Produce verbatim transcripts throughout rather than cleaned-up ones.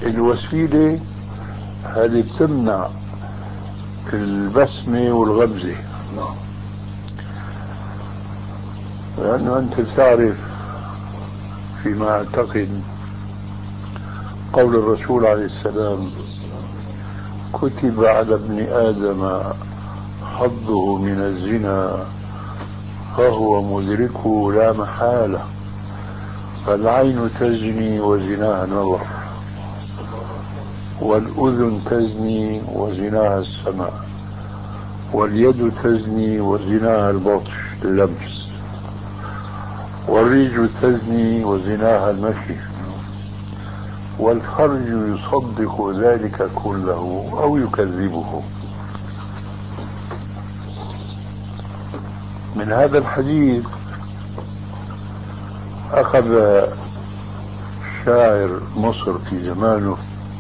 الوسيلة هذه بتمنع البسمة والغمزة. نعم. لأنه أنت تعرف فيما أعتقد قول الرسول عليه السلام: كتب على ابن آدم حظه من الزنا فهو مدركه لا محالة، فالعين تزني وزناها النظر، والأذن تزني وزناها السمع، واليد تزني وزناها البطش اللمس، والرجل تزني وزناها المشي، والفرج يصدق ذلك كله أو يكذبه. من هذا الحديث أخذ شاعر مصر في زمانه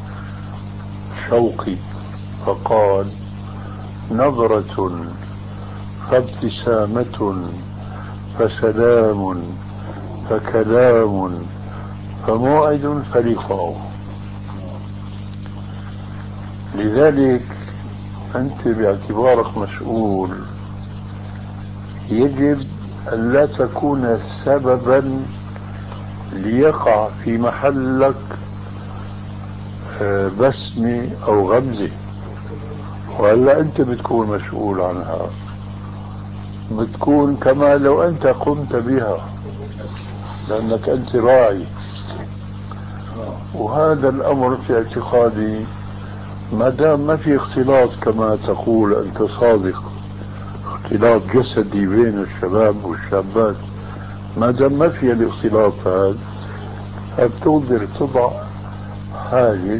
شوقي فقال: نظرة فابتسامة فسلام فكلام فموعد فلقاء. لذلك أنت باعتبارك مسؤول يجب أن لا تكون سببا ليقع في محلك بسمة أو غمزة، ولا أنت بتكون مسؤول عنها، بتكون كما لو أنت قمت بها لأنك أنت راعي. وهذا الأمر في اعتقادي ما دام ما في اختلاط كما تقول أنت صادق، اختلاط جسدي بين الشباب والشابات، ما دام ما في الاختلاط هذا بتقدر تضع حاجز.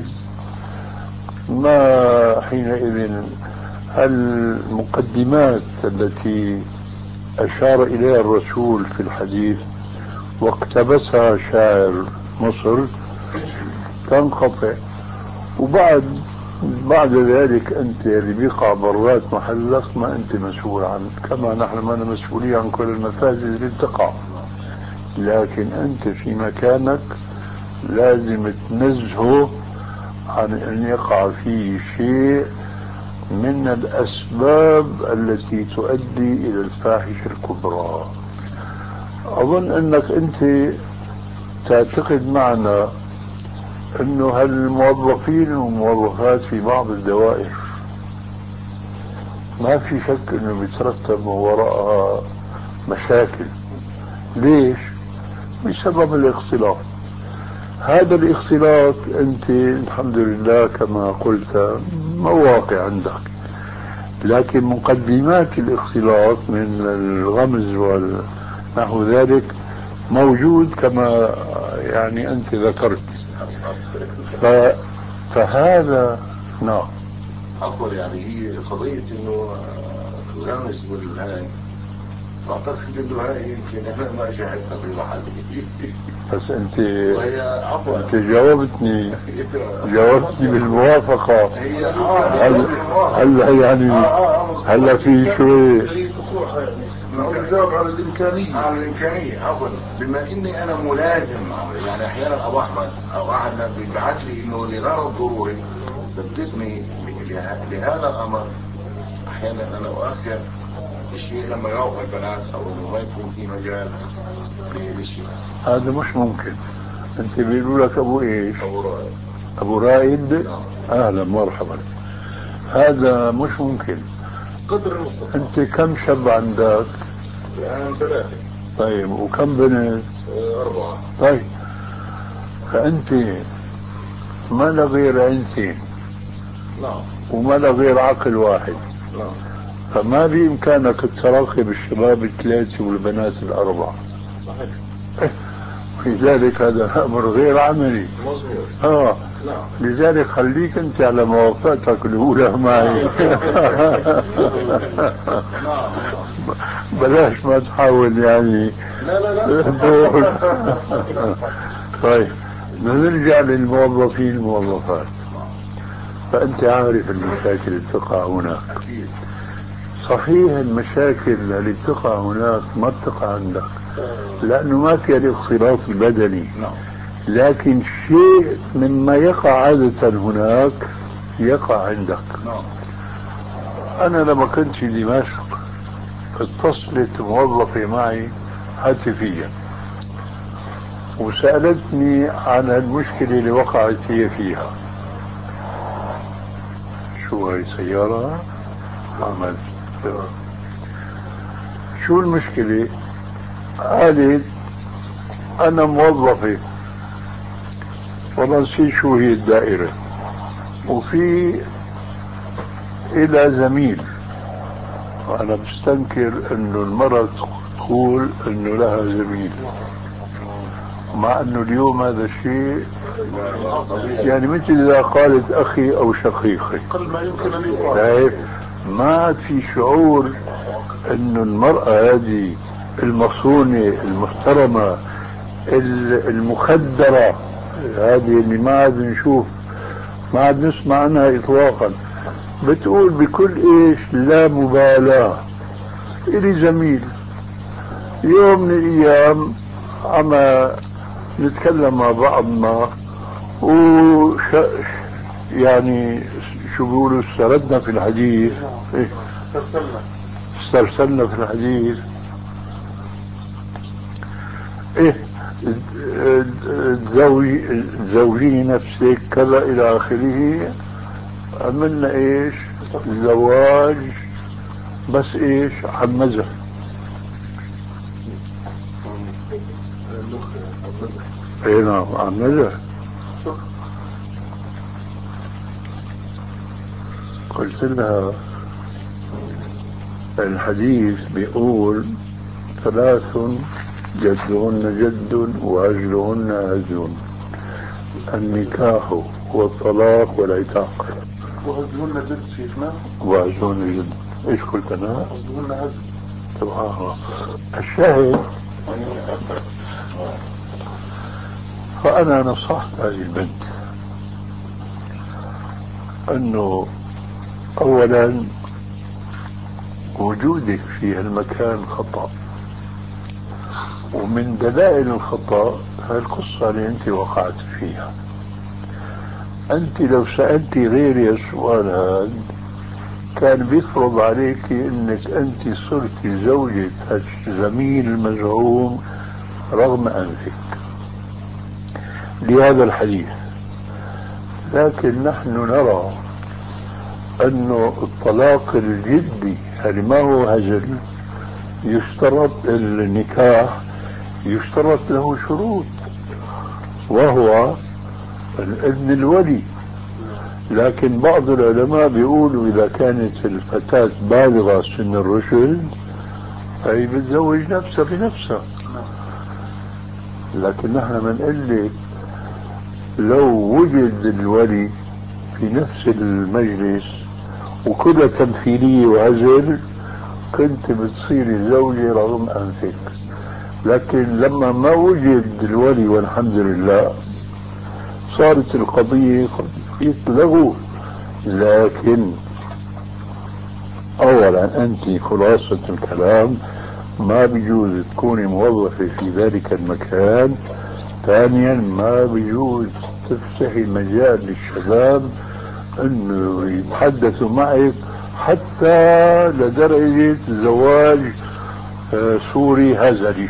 ما حينئذ المقدمات التي أشار إليها الرسول في الحديث واقتبسها شاعر مصر تنقطع، وبعد بعد ذلك أنت اللي بيقع برات محلك ما أنت مسؤول عنه، كما نحن ما مسؤولين عن كل المفاسد اللي بتقع، لكن أنت في مكانك لازم تنزهه عن أن يقع فيه شيء من الأسباب التي تؤدي إلى الفاحشة الكبرى. أظن أنك أنت تعتقد معنا أنه هالموظفين والموظفات في بعض الدوائر ما في شك أنه بيترتب وراءها مشاكل. ليش؟ بسبب الاختلاط. هذا الاختلاط أنت الحمد لله كما قلت مواقع عندك، لكن مقدمات الاختلاط من الغمز ونحو ذلك موجود كما يعني أنت ذكرت. ف... فهذا نعم. عفوا، يعني هي قضية انه الغمز والهاي اعتقد انه هاي يمكن انا ما شاهدتها في محل. بس انت انت جاوبتني جاوبتني بالموافقة. هلا يعني هلا في شوي نجاوب على الامكانية على الامكانية عفوا. بما اني انا ملازم، يعني احيانا ابو احمد او احد بيبعث لي انه لغرض ضروري بددني لهذا الامر، احيانا انا اؤخر الشيء لما يروح البنات او انه ما يكون في مجال للشيء. هذا مش ممكن. انت بيقولوا لك ابو ايش؟ ابو رائد. ابو رائد. اهلا مرحبا. هذا مش ممكن. قدر المستطاع. انت كم شاب عندك؟ الان ثلاثة. طيب وكم بنت؟ اربعة. طيب فانت ما لا غير عينتين. نعم. وما لا غير عقل واحد. نعم. فما بإمكانك التراقب الشباب الثلاثة والبنات الأربعة. صحيح. لذلك هذا أمر غير عملي. مظبوط. آه. نعم. لذلك خليك أنت على موافقتك الأولى معي. بلاش ما تحاول يعني. لا لا لا. طيب نرجع للموظفين الموظفات. فأنت عارف المشاكل اللي تقع هناك. أكيد. صحيح المشاكل اللي تقع هناك ما بتقع عندك لأنه ما فيها الاختلاط البدني. نعم. لكن شيء مما يقع عادة هناك يقع عندك. أنا لما كنت في دمشق اتصلت موظفة معي هاتفيا وسألتني عن المشكلة اللي وقعت هي فيها. شو هاي سيارة؟ عملت شو المشكلة؟ قالت أنا موظفة والله نسيت شو هي الدائرة، وفي إلى زميل، وأنا بستنكر إنه المرأة تقول إنه لها زميل، مع إنه اليوم هذا الشيء يعني مثل إذا قالت أخي أو شقيقي قل ما يمكن أن يقال. ما عاد في شعور إنه المرأة هذه المصونة المحترمة المخدرة هذه اللي ما عاد نشوف ما عاد نسمع عنها إطلاقا، بتقول بكل إيش لا مبالاة إلي زميل. يوم من الأيام عم نتكلم مع بعضنا وش يعني شو بيقولوا استردنا في الحديث، إيه؟ استرسلنا في الحديث، إيه تزوجي تزوجي نفسك كذا إلى آخره. عملنا إيش زواج بس إيش عن مزح. اي نعم عن مزح. قلت لها الحديث بيقول ثلاث جدهن جد وهزلهن هزل: النكاح والطلاق والعتاق. وهزلهن جد شيخنا. وهزلهن جد. ايش قلت انا؟ وهزلهن هزل. سبحان الله. الشاهد فأنا نصحت هذه البنت أنه أولا وجودك في هالمكان خطأ، ومن دلائل الخطأ هالقصة اللي أنت وقعت فيها. أنت لو سألتي غيري السؤال هذا كان بيفرض عليك أنك أنت صرت زوجة الزميل المزعوم رغم أنفك لهذا الحديث. لكن نحن نرى أنه الطلاق الجدي هل ما هو هزل يشترط النكاح يشترط له شروط وهو الإذن الولي. لكن بعض العلماء بيقولوا إذا كانت الفتاة بالغة سن الرشد فهي بتزوج نفسها بنفسها. لكن نحن بنقول لو وجد الولي في نفس المجلس وكلها تمثيلية وهزل كنت بتصيري زوجة رغم أنفك. لكن لما ما وجد الولي والحمد لله صارت القضية قضية لغو. لكن أولا أنت خلاصة الكلام ما بيجوز تكوني موظفة في ذلك المكان. ثانيا ما بيجوز تفتحي مجال للشباب انه يتحدثوا معك حتى لدرجة زواج سوري هزلي.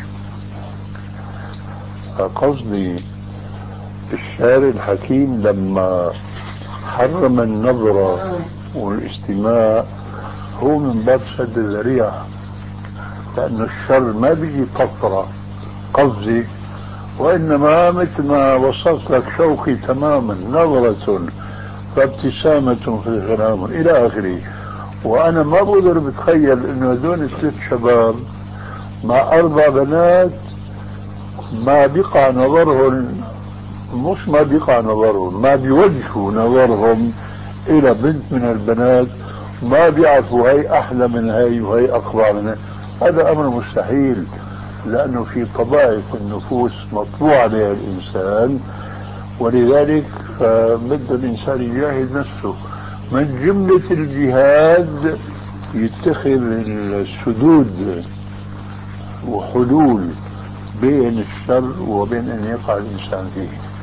قصدي الشاعر الحكيم لما حرم النظرة والاستماع هو من باب سد الذريعة، لأن الشر ما بيجي قطرة قفزة، وإنما مثل ما وصفت لك شوقي تماما نظرة فابتسامة في الغرام إلى آخره. وأنا ما بقدر بتخيل إنه هذول الثلاث شباب مع أربع بنات ما بيقع نظرهم، مش ما بيقع نظرهم ما بيوجهوا نظرهم إلى بنت من البنات ما بيعرفوا هي أحلى من هي وهي أقوى من هي. هذا أمر مستحيل، لأنه في طبائع النفوس مطبوع عليها الإنسان، ولذلك بده الإنسان يجاهد نفسه. من جملة الجهاد يتخذ السدود وحلول بين الشر وبين أن يقع الإنسان فيه.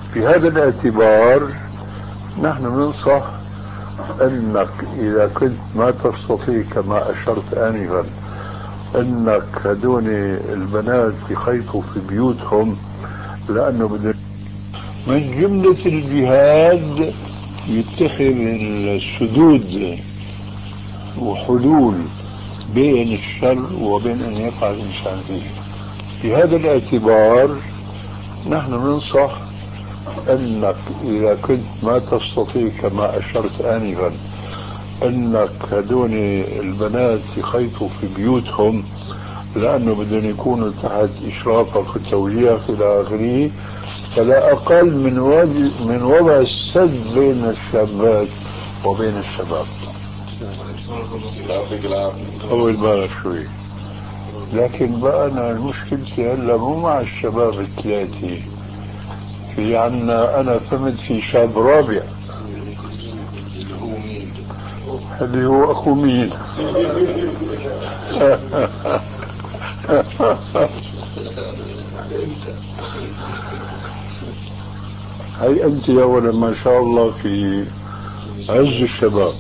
في هذا الاعتبار نحن ننصح أنك إذا كنت ما تستطيع كما أشرت آنفا أنك هدول البنات يخيطوا في بيوتهم، لأنه بدل من جملة الجهاد يتخذ السدود وحلول بين الشر وبين أن يقع الإنسان فيه. في هذا الاعتبار نحن ننصح أنك إذا كنت ما تستطيع كما أشرت آنفا أنك هدول البنات يخيطوا في بيوتهم، لأنه بدهم يكونوا تحت إشرافك وتوجيهك إلى آخره، فلا أقل من وضع من وضع السد بين الشابات وبين الشباب. طول بالك شوي. لكن بقى أنا مشكلتي هلا مو مع الشباب الثلاثة، في عنا أنا فهمت في شاب رابع اللي هو مين؟ اللي هو أخو مين؟ هي أنت أولا ما شاء الله في عز الشباب،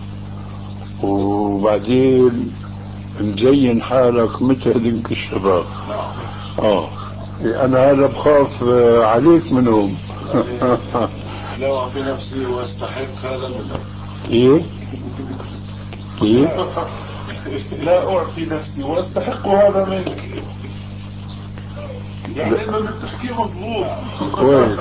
وبعدين مزين حالك مثل هذيك الشباب. اه أنا هذا بخاف عليك منهم. لا أعطي نفسي واستحق هذا منك. إيه؟ إيه؟ لا أعطي نفسي واستحق هذا منك، يعني إنه التفكير مضبوط. كويس.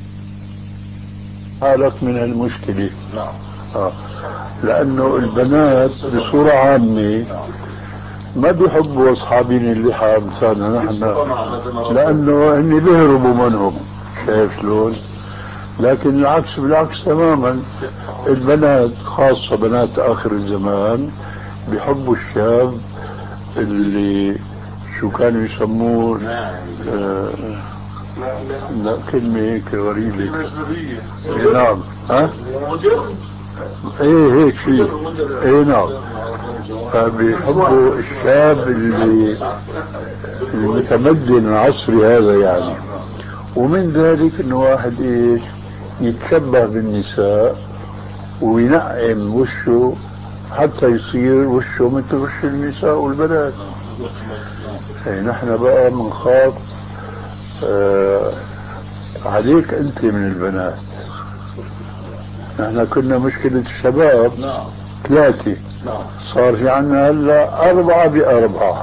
حالك من المشكلة. نعم. آه. لأنه البنات بصورة عامة ما بيحبوا أصحابين اللحى أمثالنا نحن، لأنه هن بيهربوا منهم. شايف شلون؟ لكن العكس بالعكس تماما، البنات خاصة بنات آخر الزمان بيحبوا الشاب اللي شو كانوا يسموه آه لا كلمة هيك غريبة. إيه نعم. ها؟ ايه هيك شيء. ايه نعم. فبيحبوا الشاب اللي المتمدن العصري هذا يعني. ومن ذلك انه واحد ايش يتشبه بالنساء وينعم وشه حتى يصير وشه مثل وش النساء والبنات. ايه نحن بقى بنخاف آه عليك انت من البنات. نحن كنا مشكلة الشباب ثلاثة، صار في عنا هلا أربعة بأربعة.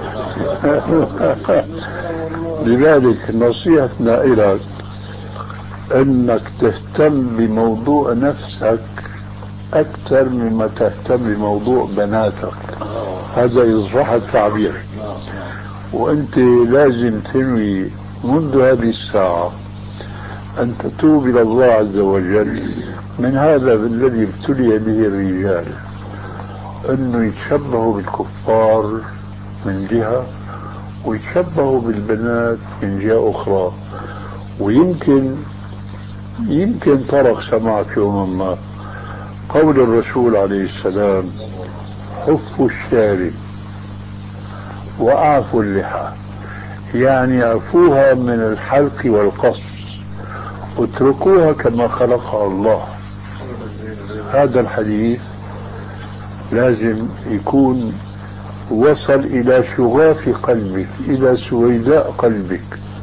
لذلك نصيحتنا إليك أنك تهتم بموضوع نفسك أكثر مما تهتم بموضوع بناتك. هذا يصبح التعبير. وأنت لازم تنوي منذ هذه الساعة أن تتوب إلى الله عز وجل من هذا الذي ابتلي به الرجال، أنه يتشبهوا بالكفار من جهة ويتشبهوا بالبنات من جهة أخرى. ويمكن يمكن طرق سمعت يوما ما قول الرسول عليه السلام: حفوا الشارب وأعفوا اللحى، يعني عفوها من الحلق والقص اتركوها كما خلقها الله. هذا الحديث لازم يكون وصل إلى شغاف قلبك، إلى سويداء قلبك،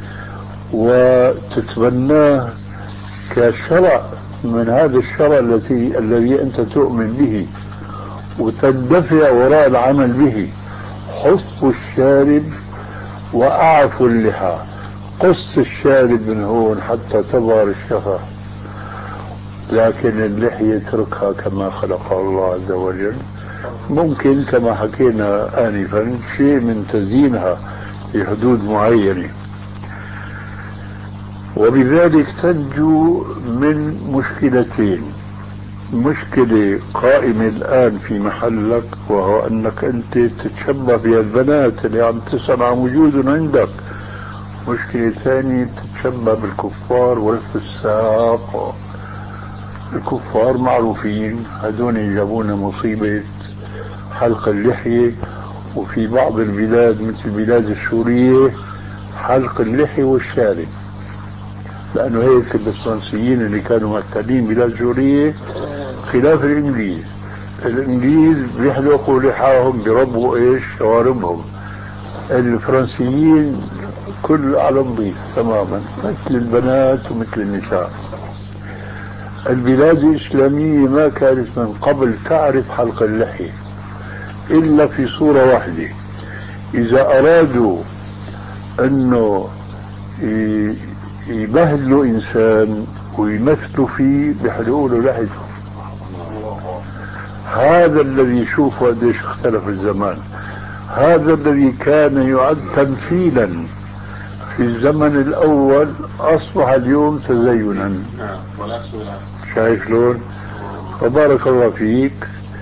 وتتبناه كشرع من هذا الشرع الذي الذي أنت تؤمن به وتندفع وراء العمل به. حفوا الشارب وأعفوا اللحى، قص الشارب من هون حتى تظهر الشفة، لكن اللحية اتركها كما خلقها الله عز وجل. ممكن كما حكينا آنفا شيء من تزيينها في حدود معينة، وبذلك تنجو من مشكلتين: مشكلة قائمة الآن في محلك وهو أنك أنت تتشبه بالبنات اللي عم تسأل عن وجود عندك. مشكلة ثانية تتشبه بالكفار والفساق. الكفار معروفين، هذول جابونا مصيبة حلق اللحية، وفي بعض البلاد مثل البلاد السورية حلق اللحية والشارب. لأنه هيك الفرنسيين اللي كانوا محتلين بلاد سورية خلاف الإنجليز. الإنجليز بيحلقوا لحاهم بربوا إيش شواربهم، الفرنسيين كل على نظيف تماما مثل البنات ومثل النساء. البلاد الإسلامية ما كانت من قبل تعرف حلق اللحية إلا في صورة واحدة، إذا أرادوا أنه يبهدلوا إنسان ويمثلوا فيه بيحلقوا له لحيته. هذا الذي يشوف قديش اختلف الزمان، هذا الذي كان يعد تمثيلا في الزمن الأول أصبح اليوم تزينا. شايف شلون؟ فبارك الله فيك.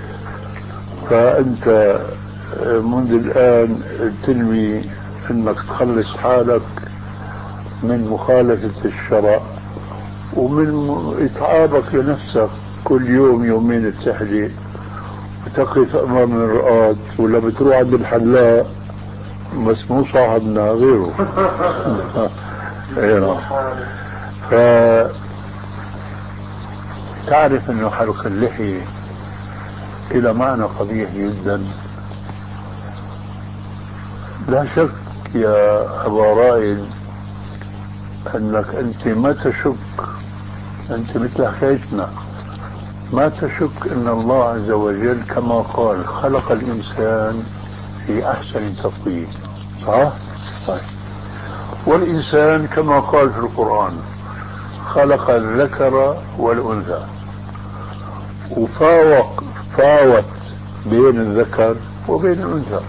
فأنت منذ الآن تنوي أنك تخلص حالك من مخالفة الشرع ومن إتعابك لنفسك كل يوم يومين بتحلق وتقف أمام المرآة، ولا بتروح عند الحلاق بس مو صاحبنا غيره. فتعرف أنه حلق اللحية إلى معنى قبيح جدا. لا شك يا أبا رائد أنك أنت ما تشك، أنت مثل حكايتنا ما تشك أن الله عز وجل كما قال خلق الإنسان في أحسن تقويم، صح؟ طيب. والإنسان كما قال في القرآن خلق الذكر والأنثى، وفاوق فاوت بين الذكر وبين الأنثى.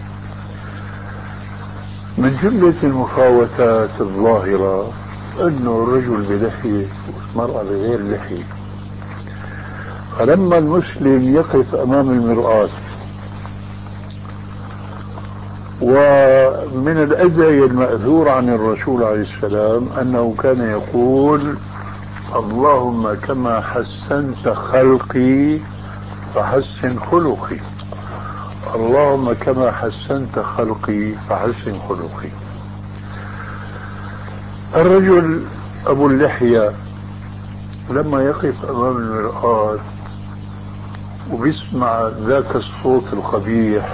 من جملة المفاوتات الظاهرة أنه الرجل بلحية والمرأة بغير لحية. فلما المسلم يقف أمام المرآة، ومن الأدعية المأثور عن الرسول عليه السلام أنه كان يقول اللهم كما حسنت خلقي فحسن خلقي، اللهم كما حسنت خلقي فحسن خلقي. الرجل أبو اللحية لما يقف أمام المرآة وبيسمع ذاك الصوت القبيح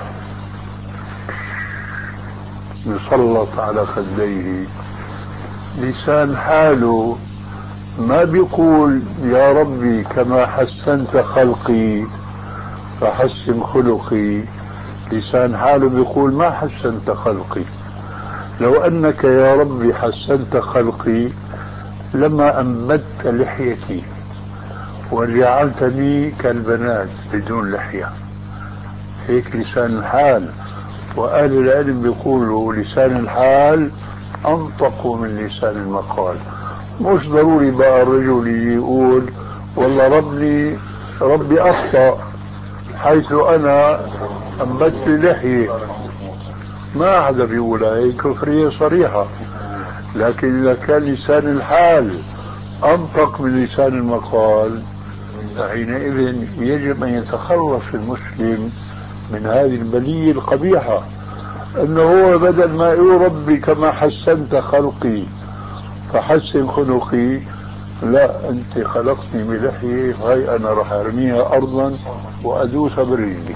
يسلط على خديه، لسان حاله ما بيقول يا ربي كما حسنت خلقي فحسن خلقي، لسان حاله بيقول ما حسنت خلقي، لو أنك يا ربي حسنت خلقي لما أنبت لحيتي وجعلتني كالبنات بدون لحية. هيك لسان الحال. وأهل العلم بيقولوا لسان الحال أنطق من لسان المقال. مش ضروري بقى الرجل يقول والله ربي ربي أخطأ حيث أنا أنبت لحية، ما حدا بيقول هي كفرية صريحة. لكن إذا كان لسان الحال أنطق من لسان المقال فحينئذ يجب أن يتخلص المسلم من هذه البلية القبيحة، أنه هو بدل ما يقول ربي كما حسنت خلقي فحسن خلقي، لا أنت خلقتني بلحية هاي أنا راح أرميها أرضا وأدوس برجلي.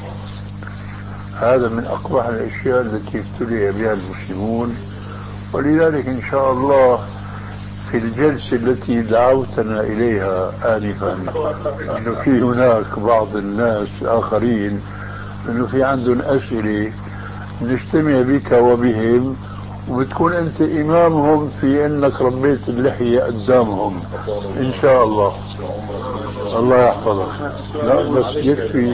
هذا من أقبح الأشياء التي ابتلي بها المسلمون. ولذلك إن شاء الله في الجلسة التي دعوتنا إليها آنفا أنه في هناك بعض الناس آخرين أنه في عندهم أسئلة نجتمع بك وبهم، وبتكون أنت إمامهم في أنك ربيت اللحية قدامهم إن شاء الله. الله يحفظك. لا بس يكفي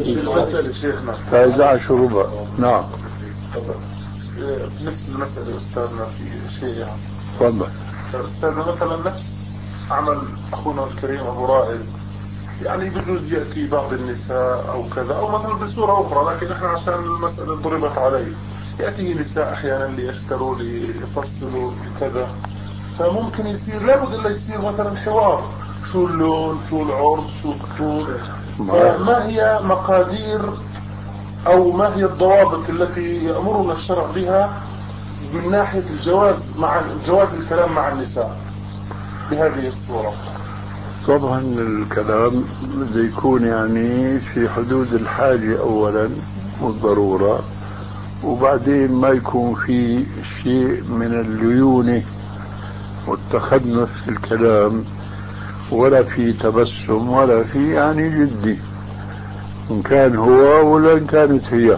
فإذا عشر ربع. نعم نفس المسألة أستاذنا في شيء يعني. تفضل. أستاذنا مثلا نفس عمل أخونا الكريم أبو رائد، يعني بجوز يأتي بعض النساء أو كذا أو مثلا بصورة أخرى، لكن إحنا عشان المسألة ضربت عليه يأتي نساء أحيانا ليشتروا ليفصلوا كذا، فممكن يصير لابد إلا يصير مثلا حوار شو اللون شو العرض شو الطول. ما هي مقادير أو ما هي الضوابط التي يأمرنا الشرع بها من ناحية الجواز مع جواز الكلام مع النساء؟ بهذه الصورة؟ طبعا الكلام بده يكون يعني في حدود الحاجة أولا والضرورة، وبعدين ما يكون في شيء من الليونة والتخنث في الكلام، ولا في تبسم، ولا في يعني جدي، إن كان هو ولا إن كانت هي.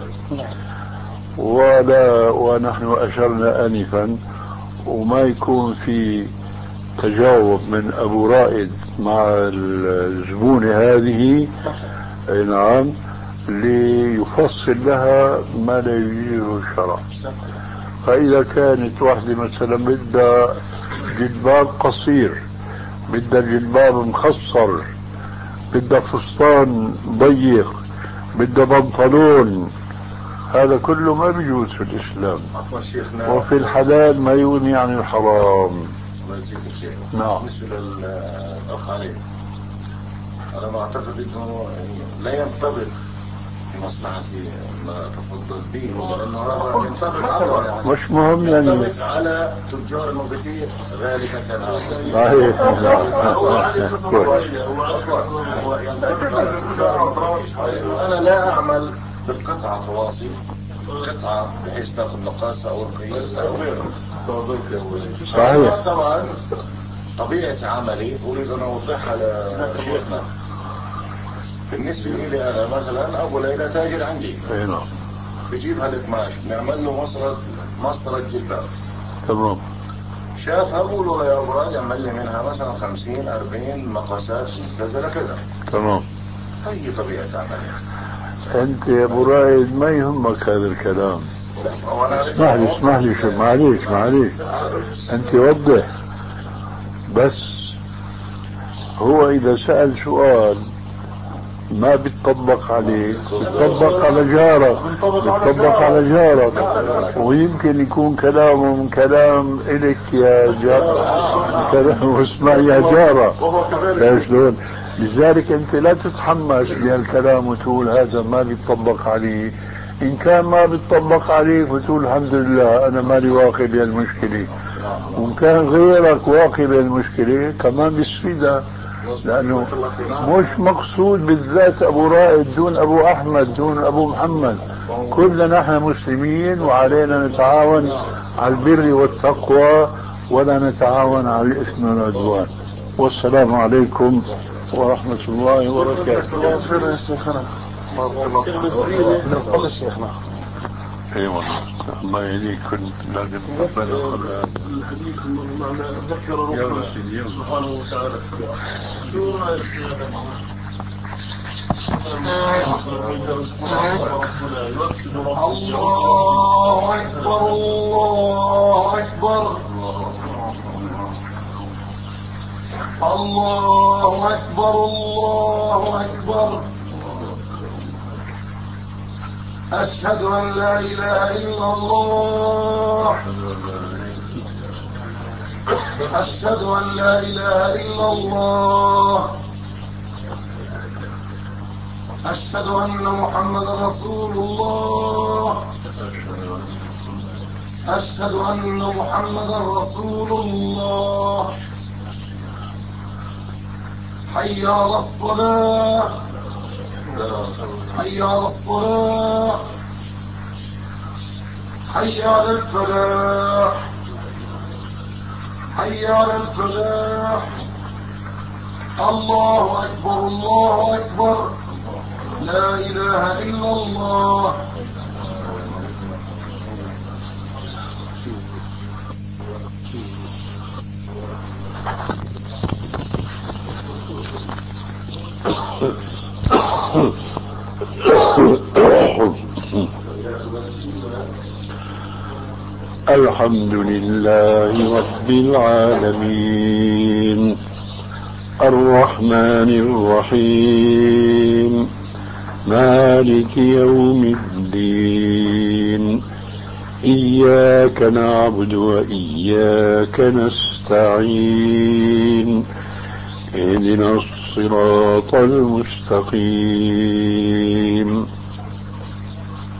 ولا ونحن أشرنا آنفا، وما يكون في تجاوب من أبو رائد مع الزبونة هذه، نعم، ليفصل لها ما لا يجيزه الشرع. فإذا كانت واحدة مثلا بدها جلباب قصير، بدها جلباب مخصر، بدها فستان ضيق، بدها بنطلون، هذا كله ما بيجوز في الإسلام. وفي الحلال ما يغني عن الحرام. نعم. بالنسبة للأخ علي، أنا ما أعتقد أنه لا ينطبق مصلحتي ما تفضل به، لأنه هذا ينطبق على مش مهم يعني ينطبق على تجار المبيتين غالبا كان صحيح. أنا لا أعمل بالقطعة تواصل قطعة بحيث تاخذ مقاسها أو القياس أو غيره. صحيح. طبعا طبيعة عملي أريد أن أوضحها لشيخنا. بالنسبة لي أنا مثلا أول إلى تاجر عندي بجيب هالقماش بنعمل له مسطرة مسطرة جلباب. تمام. شافها بقولوا يا أبو راجع عمل لي منها مثلا خمسين أربعين مقاسات كذا لكذا. تمام. هي طبيعة عملي. أنت يا أبو رايد ما يهمك هذا الكلام. اسمح لي اسمح لي شو معليش معليش أنت وضح بس. هو إذا سأل سؤال ما بيتطبق عليه، بيتطبق على جارك، بيتطبق على جارك، ويمكن يكون كلامه من كلام إلك يا جار، كلامه اسمع يا جارة. شلون؟ لذلك أنت لا تتحمس بهالكلام وتقول هذا ما بيتطبق عليه. إن كان ما بيتطبق عليك بتقول الحمد لله أنا مالي واقع بهالمشكلة، وإن كان غيرك واقع بهالمشكلة كمان بيستفيدها، لأنه مش مقصود بالذات أبو رائد دون أبو أحمد دون أبو محمد، كلنا نحن مسلمين وعلينا نتعاون على البر والتقوى ولا نتعاون على الإثم والعدوان. والسلام عليكم ورحمة الله وبركاته. نفضل شيخنا. اي والله الله يهديك، كنت لازم تقبل الحديث معنى ذكر ربنا سبحانه وتعالى. الله أكبر الله أكبر الله أكبر الله أكبر. أشهد أن لا إله إلا الله. أشهد أن لا إله إلا الله. أشهد أن محمد رسول الله. أشهد أن محمد رسول الله. حي على الصلاة حي على الصلاة حي على الفلاح حي على الفلاح. الله أكبر الله أكبر. لا إله إلا الله. الحمد لله رب العالمين الرحمن الرحيم مالك يوم الدين إياك نعبد وإياك نستعين اهدنا الصراط المستقيم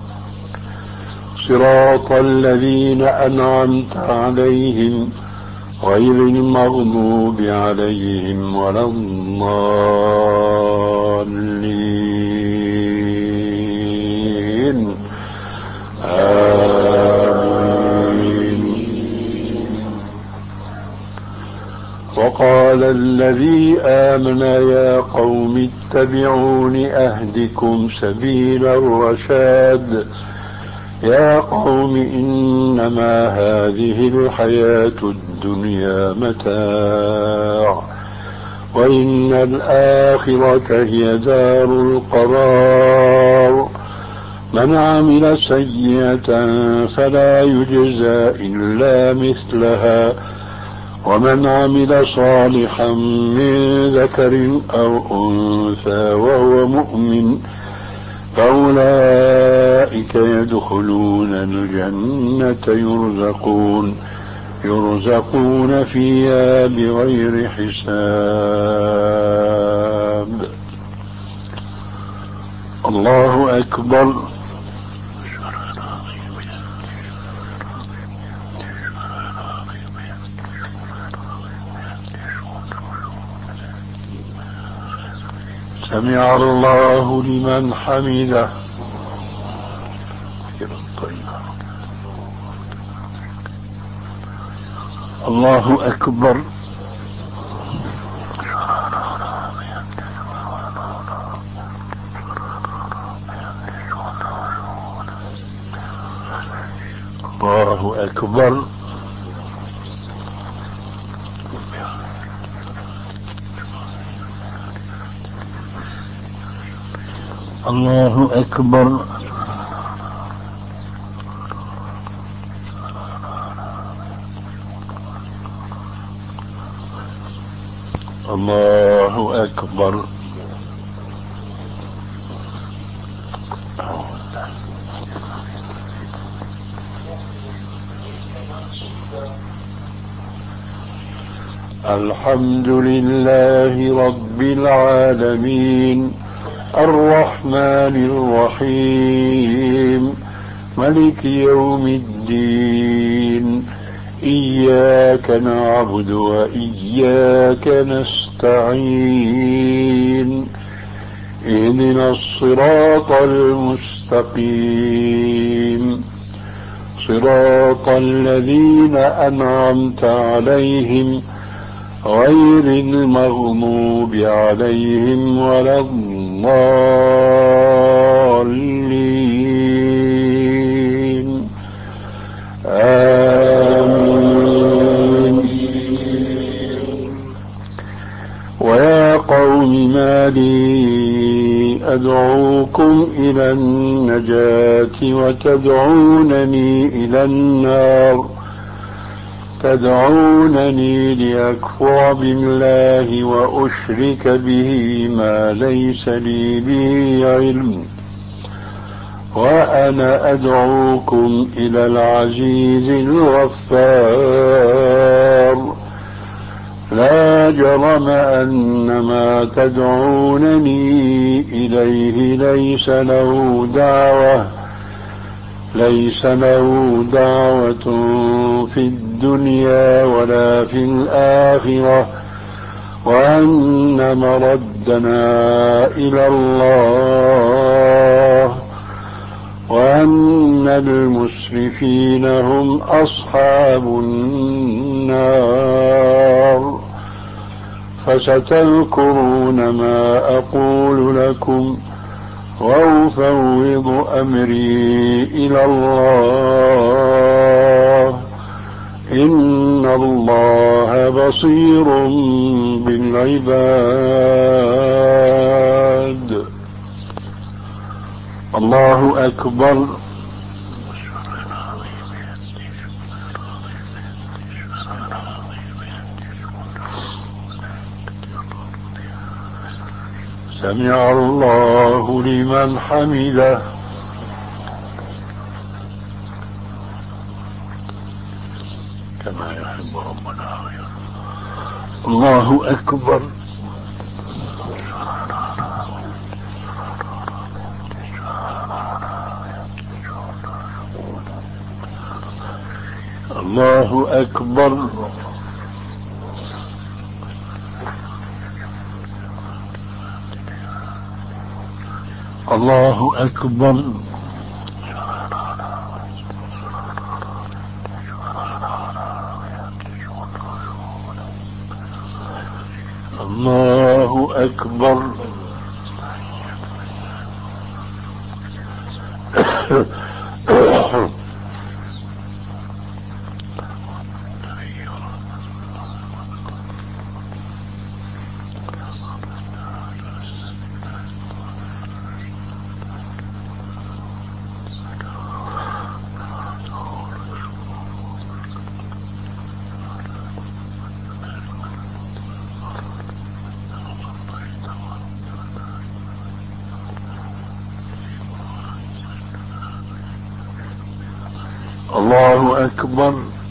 صراط الذين أنعمت عليهم غير المغضوب عليهم ولا الضالين آمين. وقال الذي آمن يا قوم اتبعون أهدكم سبيل الرشاد يا قوم إنما هذه الحياة الدنيا متاع وإن الآخرة هي دار القرار من عمل سيئة فلا يجزى إلا مثلها ومن عمل صالحا من ذكر أو أنثى وهو مؤمن فأولئك يدخلون الجنة يرزقون يرزقون فيها بغير حساب. الله أكبر. سمع الله لمن حمده. الله أكبر. الله أكبر. الله أكبر. الله أكبر. الحمد لله رب العالمين الرحمن الرحيم ملك يوم الدين إياك نعبد وإياك نستعين اهدنا الصراط المستقيم صراط الذين أنعمت عليهم غير المغضوب عليهم ولا الضالين آمين. ويا قوم ما لي أدعوكم إلى النجاة وتدعونني إلى النار تدعونني لأكفر بالله وأشرك به ما ليس لي به علم وأنا أدعوكم إلى العزيز الغفار لا جرم أن ما تدعونني إليه ليس له دعوة ليس له دعوة في الدنيا ولا في الآخرة وأن مردنا إلى الله وأن المسرفين هم أصحاب النار فستذكرون ما أقول لكم وأفوض أمري إلى الله إن الله بصير بالعباد. الله أكبر. سمع الله لمن حمده. كما يحب ربنا ويرضى. الله أكبر. الله أكبر. الله أكبر. الله أكبر. الله أكبر.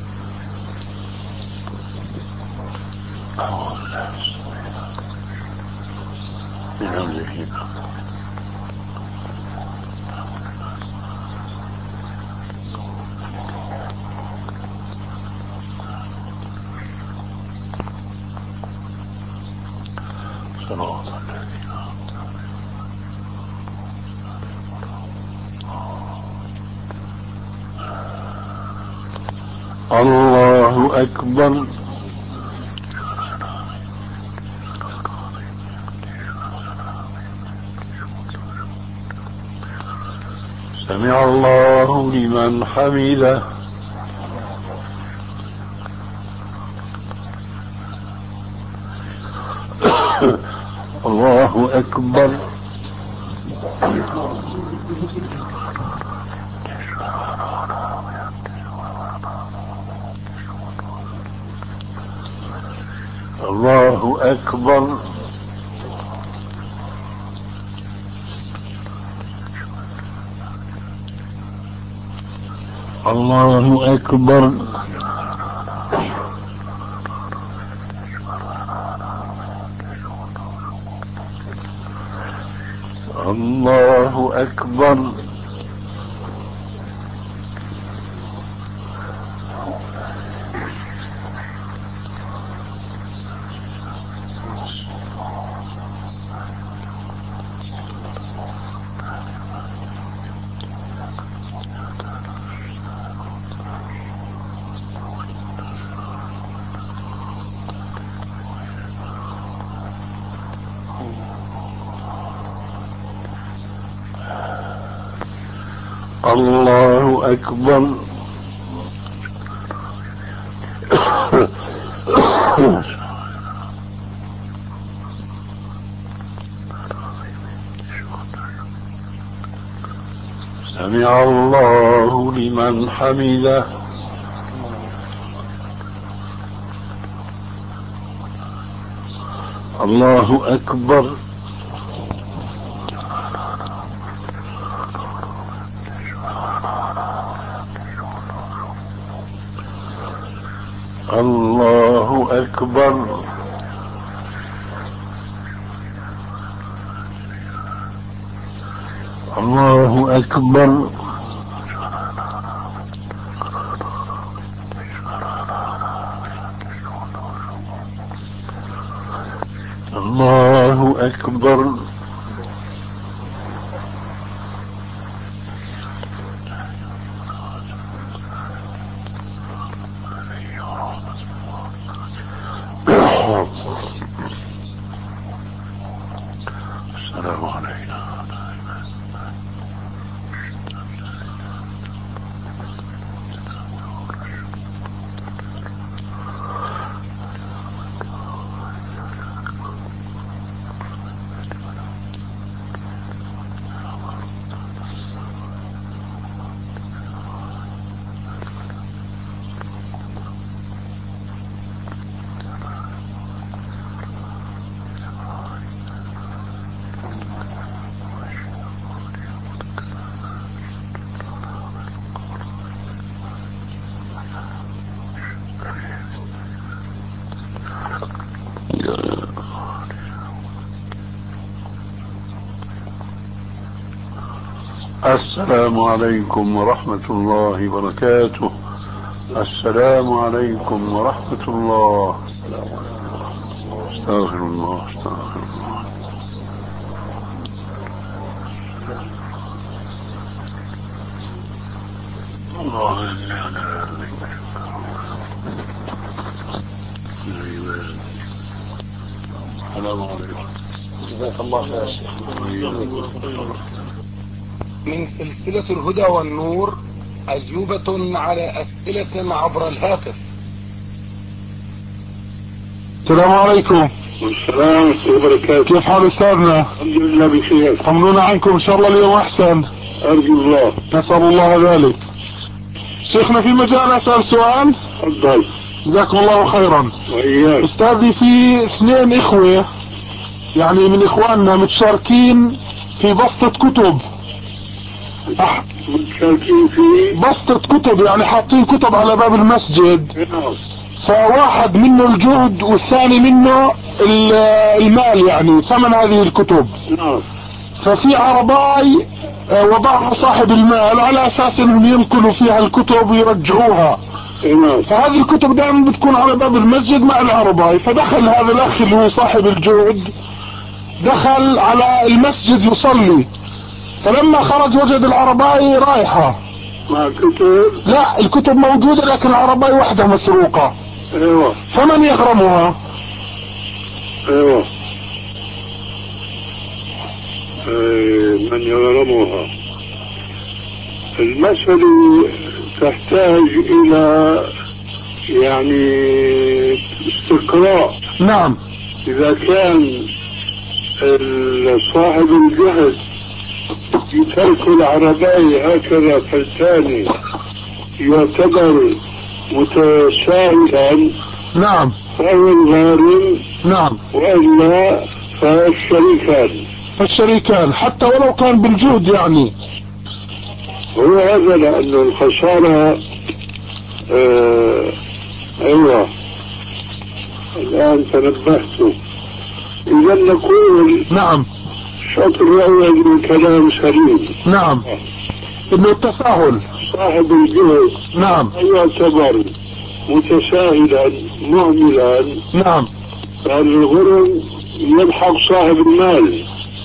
الله أكبر. سمع الله لمن حمده. الله أكبر. الله أكبر. الله أكبر. الله أكبر. الله أكبر. سمع الله لمن حمده. الله أكبر. الله أكبر. الله أكبر. الله أكبر. السلام علينا. السلام عليكم ورحمة الله وبركاته. السلام عليكم ورحمة الله. استغفر الله استغفر الله. جزاك الله خير يا شيخ. من سلسلة الهدى والنور أجوبة على أسئلة عبر الهاتف. السلام عليكم. والسلام ورحمة الله وبركاته. كيف حال أستاذنا؟ الحمد لله بخير. طمنونا عنكم إن شاء الله اليوم أحسن. أرجو الله. نسأل الله ذلك. شيخنا في مجال أسأل سؤال؟ تفضل. جزاكم الله خيرا. وإياك. أستاذي في اثنين إخوة يعني من إخواننا متشاركين في بسطة كتب. أح... متشاركين في بسطة كتب يعني حاطين كتب على باب المسجد. نعم. فواحد منه الجهد والثاني منه المال يعني ثمن هذه الكتب. نعم. ففي عرباي وضعها صاحب المال على اساس انهم ينقلوا فيها الكتب ويرجعوها. نعم. فهذه الكتب دائما بتكون على باب المسجد مع العرباي. فدخل هذا الاخ اللي هو صاحب الجهد دخل على المسجد يصلي، فلما خرج وجد العرباي رايحة مع كتب. لا الكتب موجودة لكن العرباي وحدها مسروقة. ايوه. فمن يغرمها؟ ايوه. ايه من يغرمها؟ المسألة تحتاج الى يعني استقراء. نعم. اذا كان صاحب الجهد يترك العرباء هكذا فلتاني يعتبر متساهلا. نعم. فهو الغارم. نعم. وإلا فالشريكان. فالشريكان حتى ولو كان بالجهد يعني. هو هذا لأنه الخسارة آه ايوه الآن تنبهت. إذا نقول نعم الشطر الأول من كلام سليم. نعم. إنه التساهل صاحب الجهد نعم يعتبر متساهلا مهملا. نعم. فالغرم يلحق صاحب المال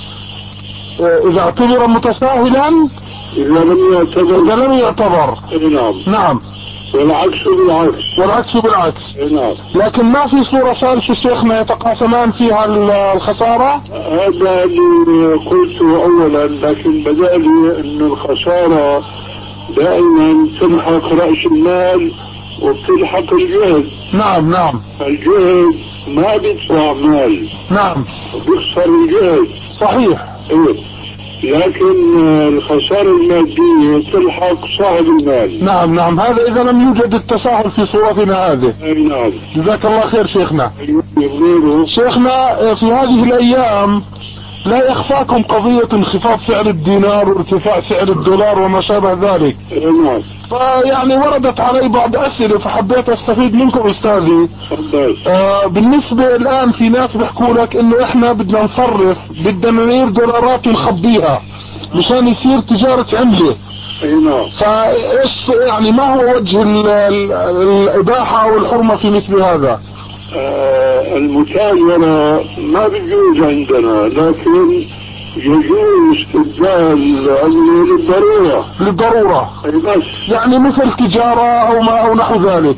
إذا اعتبر متساهلا. إذا لم يعتبر. إذا لم يعتبر. نعم. نعم. والعكس بالعكس. والعكس بالعكس. نعم. لكن ما في صورة ثالثة شيخنا يتقاسمان فيها الخسارة؟ هذا اللي قلته أولا، لكن بدأ لي أن الخسارة دائما تلحق رأس المال وبتلحق الجهد. نعم. نعم. الجهد ما بيدفع مال. نعم. بيخسر الجهد. صحيح. ايه. لكن الخسارة المادية تلحق صاحب المال. نعم. نعم. هذا إذا لم يوجد التساهل في صورتنا هذه. نعم. جزاك الله خير شيخنا. أيوة. شيخنا في هذه الأيام لا يخفاكم قضية انخفاض سعر الدينار وارتفاع سعر الدولار وما شابه ذلك. نعم. فيعني وردت علي بعض أسئلة فحبيت أستفيد منكم أستاذي. آه بالنسبة الآن في ناس بيحكوا لك إنه إحنا بدنا نصرف بدنا نغير دولارات ونخبيها مشان يصير تجارة عملة. نعم. فإيش يعني ما هو وجه ال ال الإباحة أو الحرمة في مثل هذا؟ آه المتاجرة ما بيجوز عندنا، لكن يجوز استبدال العملة للضرورة. للضرورة. بس يعني مثل تجارة أو ما أو نحو ذلك.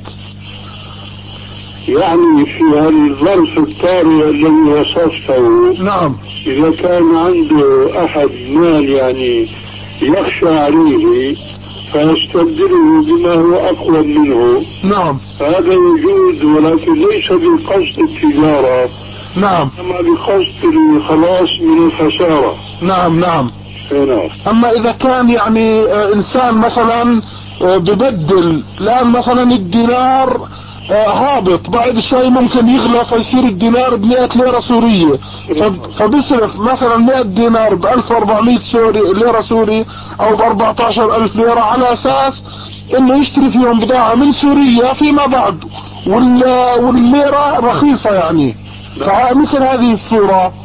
يعني في هالظرف الطارئ الذي وصفته. نعم. إذا كان عنده أحد مال يعني يخشى عليه فيستبدله بما هو أقوى منه. نعم. هذا يجوز، ولكن ليس بقصد التجارة. نعم. أما بقصد الخلاص من الخسارة. نعم. نعم. نعم. أما إذا كان يعني إنسان مثلا ببدل الآن مثلا الدينار هابط بعد شوي ممكن يغلى فيصير الدينار بمئة ليرة سورية، فبيصرف مثلا مئة دينار بألف واربعمئة سوري ليرة سوري أو بأربعة عشر ألف ليرة على أساس إنه يشتري فيهم بضاعة من سوريا فيما بعد والليرة رخيصة يعني. فمثل هذه الصورة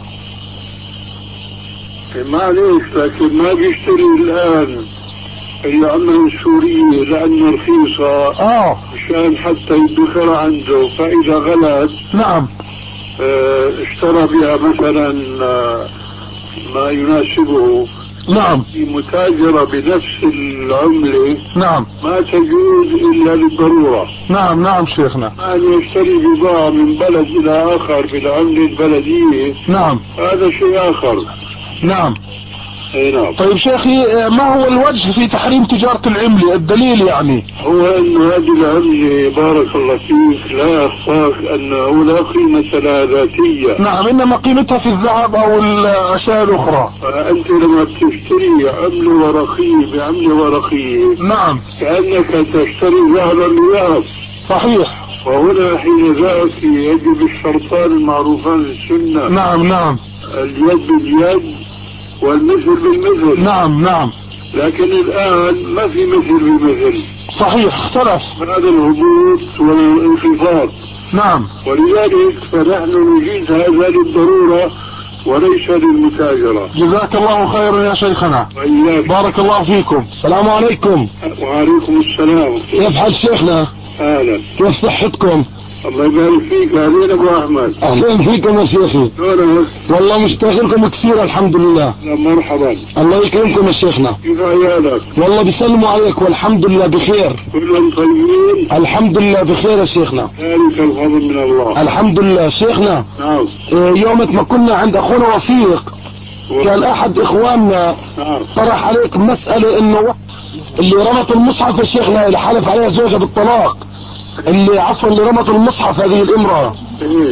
معليش، لكن ما بيشتري الآن اللي عمل سورية لأنه رخيصة اه مشان حتى يدخر عنده، فإذا غلت نعم اه اشترى بها مثلا اه ما يناسبه نعم. في متاجرة بنفس العملة نعم. ما تجوز إلا للضرورة. نعم نعم شيخنا. أن يشتري بضاعة من بلد إلى آخر بالعملة البلدية. نعم. هذا شيء آخر. نعم. اي نعم. طيب شيخي، ما هو الوجه في تحريم تجارة العملة؟ الدليل يعني؟ هو أن هذه العملة بارك الله فيك لا يخفاك أنه لا قيمة لها ذاتية. نعم، إنما قيمتها في الذهب أو الأشياء الأخرى. فأنت لما تشتري عملة ورقية بعملة ورقية نعم كأنك تشتري ذهبا بذهب. صحيح. وهنا حين ذاك يجب الشرطان المعروفان في السنة. نعم نعم. اليد باليد والمثل بالمثل. نعم نعم. لكن الآن ما في مثل بالمثل. صحيح، اختلف هذا الهبوط والانخفاض. نعم. ولذلك فنحن نجيز هذا للضرورة وليس للمتاجرة. جزاك الله خيرا يا شيخنا. وإياك. بارك الله فيكم. السلام عليكم. وعليكم السلام. كيف حال شيخنا؟ أهلا. كيف صحتكم؟ الله يبارك فيك. أهلين أبو أحمد. أهلين فيكم يا شيخي. والله مشتاق لكم كثير الحمد لله. مرحبا. الله يكرمكم يا شيخنا. كيف عيالك؟ والله بيسلموا عليك والحمد لله بخير. كلهم طيبين؟ الحمد لله بخير يا شيخنا. ذلك الفضل من الله. الحمد لله. شيخنا، نعم. يومك ما كنا عند أخونا وفيق كان أحد إخواننا نعم. طرح عليك مسألة إنه اللي رمت المصحف يا شيخنا اللي حلف عليها زوجها بالطلاق، اللي عفوا اللي رمت المصحف هذه الامرأة. إيه.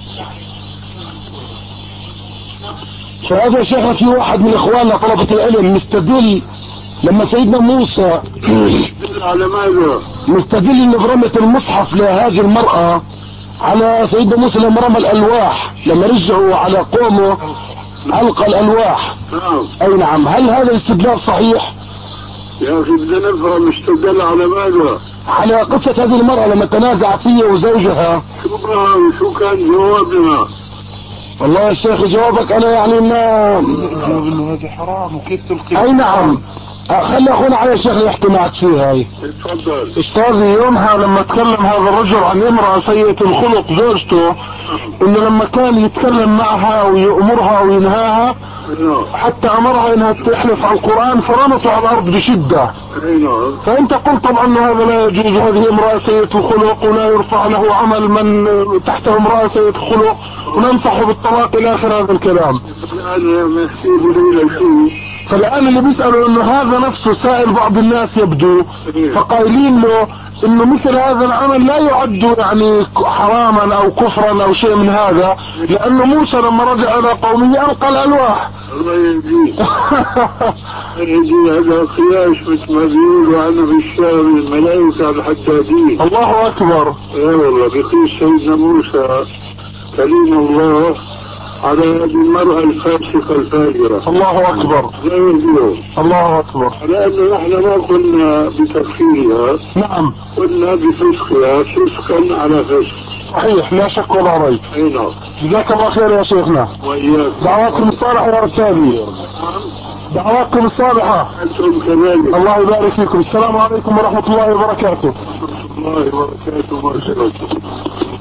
فهذا يا شيخنا في واحد من اخواننا طلبة العلم مستدل لما سيدنا موسى على ماذا؟ مستدل انه برمت المصحف لهذه المرأة على سيدنا موسى لما رمى الالواح، لما رجعوا على قومه ألقى الالواح. نعم. اي نعم. هل هذا الاستدلال صحيح؟ يا اخي بدنا نفهم استدل على ماذا؟ على قصة هذه المرأة لما تنازعت هي وزوجها. شو شو كان جوابنا؟ والله يا شيخ جوابك انا يعني ما انه هذا حرام وكيف تلقي. اي نعم. خلي اخونا علي الشيخ يحكي معك فيها. هاي اتفضل. استاذي، يومها لما تكلم هذا الرجل عن امرأة سيئة الخلق زوجته، انه لما كان يتكلم معها ويأمرها وينهاها حتى امرها انها تحلف على القرآن فرمته على الارض بشدة. فانت قلت طبعا ان هذا لا يجوز، هذه امرأة سيئة الخلق ولا يرفع له عمل من تحته امرأة سيئة الخلق وننصحه بالطلاق الى اخر هذا الكلام. فالآن اللي بيسألوا انه هذا نفسه سائل بعض الناس يبدو، فقايلين له انه مثل هذا العمل لا يعد يعني حراما او كفرا او شيء من هذا، لانه موسى لما رجع الى قومه القى الالواح. الله يهديك. يهدي هذا قياس مثل ما بيقولوا عنه في الشام الملائكة الحدادين. الله اكبر. اي والله بقيس سيدنا موسى كليم الله على هذه المرأة الفاسقة الفاجرة. الله اكبر. لا يهديه. الله اكبر. لأنه نحن ما قلنا بتكفيرها. نعم. قلنا بفسقها فسقا على فسق. صحيح، لا شك ولا ريب. اي نعم. جزاك الله خير يا شيخنا. وإياك. دعواتكم الصالحة يا أستاذي. دعواتكم الصالحة. أنتم كذلك. الله يبارك فيكم. السلام عليكم ورحمة الله وبركاته. ورحمة الله وبركاته.